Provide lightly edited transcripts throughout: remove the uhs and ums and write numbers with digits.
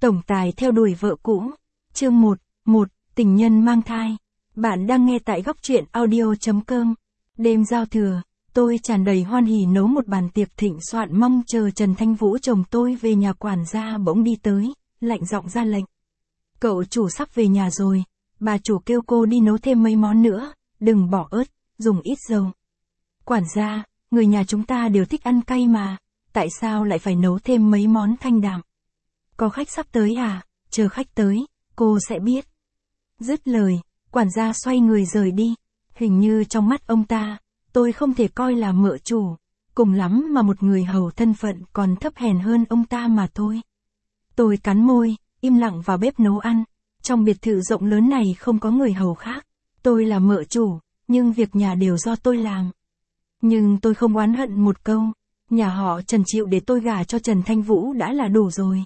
Tổng tài theo đuổi vợ cũ. Chương 1, tình nhân mang thai. Bạn đang nghe tại góc truyện audio.com. Đêm giao thừa, tôi tràn đầy hoan hỉ nấu một bàn tiệc thịnh soạn mong chờ Trần Thanh Vũ chồng tôi về nhà. Quản gia bỗng đi tới, lạnh giọng ra lệnh. Cậu chủ sắp về nhà rồi, bà chủ kêu cô đi nấu thêm mấy món nữa, đừng bỏ ớt, dùng ít dầu. Quản gia, người nhà chúng ta đều thích ăn cay mà, tại sao lại phải nấu thêm mấy món thanh đạm? Có khách sắp tới à, chờ khách tới, cô sẽ biết. Dứt lời, quản gia xoay người rời đi. Hình như trong mắt ông ta, tôi không thể coi là mợ chủ, cùng lắm mà một người hầu thân phận còn thấp hèn hơn ông ta mà thôi. Tôi cắn môi, im lặng vào bếp nấu ăn. Trong biệt thự rộng lớn này không có người hầu khác. Tôi là mợ chủ, nhưng việc nhà đều do tôi làm. Nhưng tôi không oán hận một câu. Nhà họ Trần chịu để tôi gả cho Trần Thanh Vũ đã là đủ rồi.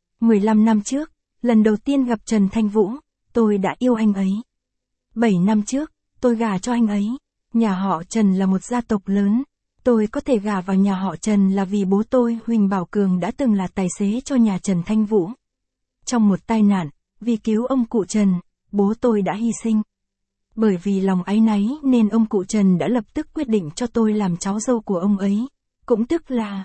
15 năm trước, lần đầu tiên gặp Trần Thanh Vũ, tôi đã yêu anh ấy. 7 năm trước, tôi gả cho anh ấy. Nhà họ Trần là một gia tộc lớn. Tôi có thể gả vào nhà họ Trần là vì bố tôi, Huỳnh Bảo Cường đã từng là tài xế cho nhà Trần Thanh Vũ. Trong một tai nạn, vì cứu ông cụ Trần, bố tôi đã hy sinh. Bởi vì lòng áy náy nên ông cụ Trần đã lập tức quyết định cho tôi làm cháu dâu của ông ấy, cũng tức là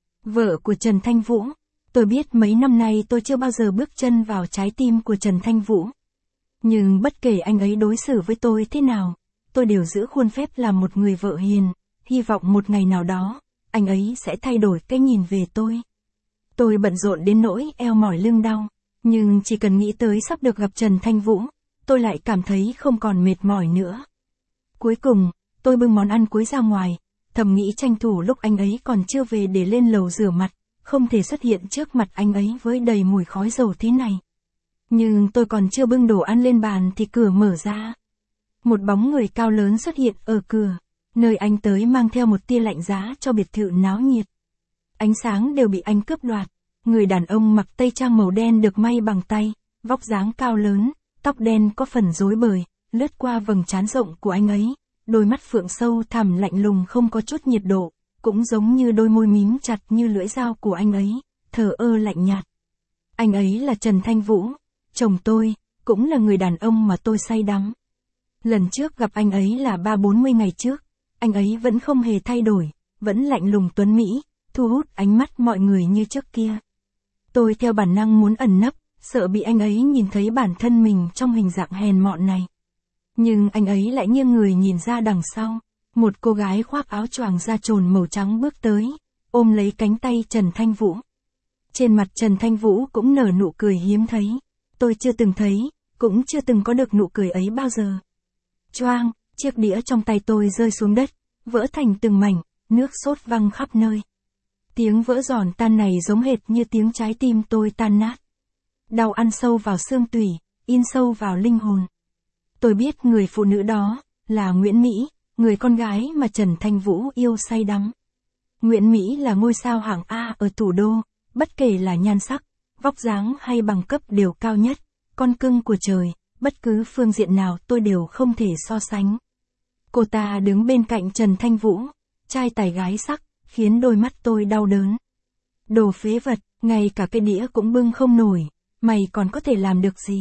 vợ của Trần Thanh Vũ. Tôi biết mấy năm nay tôi chưa bao giờ bước chân vào trái tim của Trần Thanh Vũ. Nhưng bất kể anh ấy đối xử với tôi thế nào, tôi đều giữ khuôn phép làm một người vợ hiền, hy vọng một ngày nào đó, anh ấy sẽ thay đổi cái nhìn về tôi. Tôi bận rộn đến nỗi eo mỏi lưng đau, nhưng chỉ cần nghĩ tới sắp được gặp Trần Thanh Vũ, tôi lại cảm thấy không còn mệt mỏi nữa. Cuối cùng, tôi bưng món ăn cuối ra ngoài, thầm nghĩ tranh thủ lúc anh ấy còn chưa về để lên lầu rửa mặt, không thể xuất hiện trước mặt anh ấy với đầy mùi khói dầu thế này. Nhưng tôi còn chưa bưng đồ ăn lên bàn thì cửa mở ra. Một bóng người cao lớn xuất hiện ở cửa, nơi anh tới mang theo một tia lạnh giá cho biệt thự náo nhiệt. Ánh sáng đều bị anh cướp đoạt. Người đàn ông mặc tây trang màu đen được may bằng tay, vóc dáng cao lớn, tóc đen có phần rối bời, lướt qua vầng trán rộng của anh ấy, đôi mắt phượng sâu thẳm lạnh lùng không có chút nhiệt độ, cũng giống như đôi môi mím chặt như lưỡi dao của anh ấy, thờ ơ lạnh nhạt. Anh ấy là Trần Thanh Vũ, chồng tôi, cũng là người đàn ông mà tôi say đắm. Lần trước gặp anh ấy là 30-40 ngày trước, anh ấy vẫn không hề thay đổi, vẫn lạnh lùng tuấn mỹ, thu hút ánh mắt mọi người như trước kia. Tôi theo bản năng muốn ẩn nấp, sợ bị anh ấy nhìn thấy bản thân mình trong hình dạng hèn mọn này. Nhưng anh ấy lại nghiêng người nhìn ra đằng sau, một cô gái khoác áo choàng da trồn màu trắng bước tới, ôm lấy cánh tay Trần Thanh Vũ. Trên mặt Trần Thanh Vũ cũng nở nụ cười hiếm thấy. Tôi chưa từng thấy, cũng chưa từng có được nụ cười ấy bao giờ. Choang, chiếc đĩa trong tay tôi rơi xuống đất, vỡ thành từng mảnh, nước sốt văng khắp nơi. Tiếng vỡ giòn tan này giống hệt như tiếng trái tim tôi tan nát. Đau ăn sâu vào xương tủy, in sâu vào linh hồn. Tôi biết người phụ nữ đó là Nguyễn Mỹ, người con gái mà Trần Thanh Vũ yêu say đắm. Nguyễn Mỹ là ngôi sao hạng A ở thủ đô, bất kể là nhan sắc, vóc dáng hay bằng cấp đều cao nhất, con cưng của trời, bất cứ phương diện nào tôi đều không thể so sánh. Cô ta đứng bên cạnh Trần Thanh Vũ, trai tài gái sắc, khiến đôi mắt tôi đau đớn. Đồ phế vật, ngay cả cái đĩa cũng bưng không nổi, mày còn có thể làm được gì?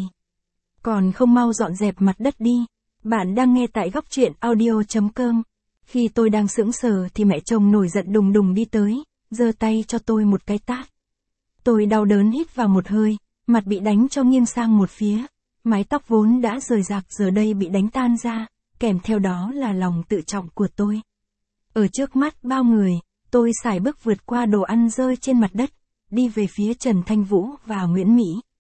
Còn không mau dọn dẹp mặt đất đi. Bạn đang nghe tại góc truyện audio.com. Khi tôi đang sững sờ thì mẹ chồng nổi giận đùng đùng đi tới, giơ tay cho tôi một cái tát. Tôi đau đớn hít vào một hơi, mặt bị đánh cho nghiêng sang một phía, mái tóc vốn đã rời rạc giờ đây bị đánh tan ra, kèm theo đó là lòng tự trọng của tôi. Ở trước mắt bao người, tôi sải bước vượt qua đồ ăn rơi trên mặt đất, đi về phía Trần Thanh Vũ và Nguyễn Mỹ.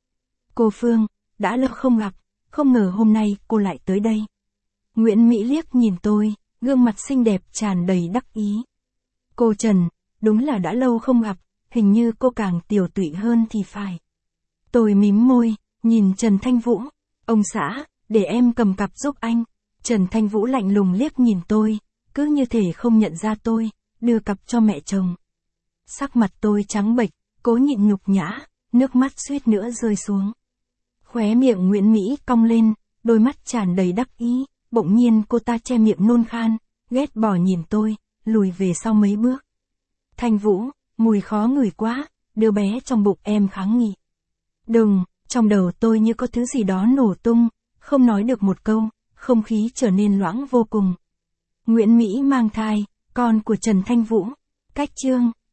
Cô Phương, đã lâu không gặp, không ngờ hôm nay cô lại tới đây. Nguyễn Mỹ liếc nhìn tôi, gương mặt xinh đẹp tràn đầy đắc ý. Cô Trần, đúng là đã lâu không gặp, hình như cô càng tiểu tụy hơn thì phải. Tôi mím môi, nhìn Trần Thanh Vũ. Ông xã, để em cầm cặp giúp anh. Trần Thanh Vũ lạnh lùng liếc nhìn tôi, cứ như thể không nhận ra tôi, đưa cặp cho mẹ chồng. Sắc mặt tôi trắng bệch, cố nhịn nhục nhã, nước mắt suýt nữa rơi xuống. Khóe miệng Nguyễn Mỹ cong lên, đôi mắt tràn đầy đắc ý, bỗng nhiên cô ta che miệng nôn khan, ghét bỏ nhìn tôi, lùi về sau mấy bước. Thanh Vũ, mùi khó ngửi quá, đứa bé trong bụng em kháng nghị. Đùng, trong đầu tôi như có thứ gì đó nổ tung, không nói được một câu, không khí trở nên loãng vô cùng. Nguyễn Mỹ mang thai, con của Trần Thanh Vũ. Cách chương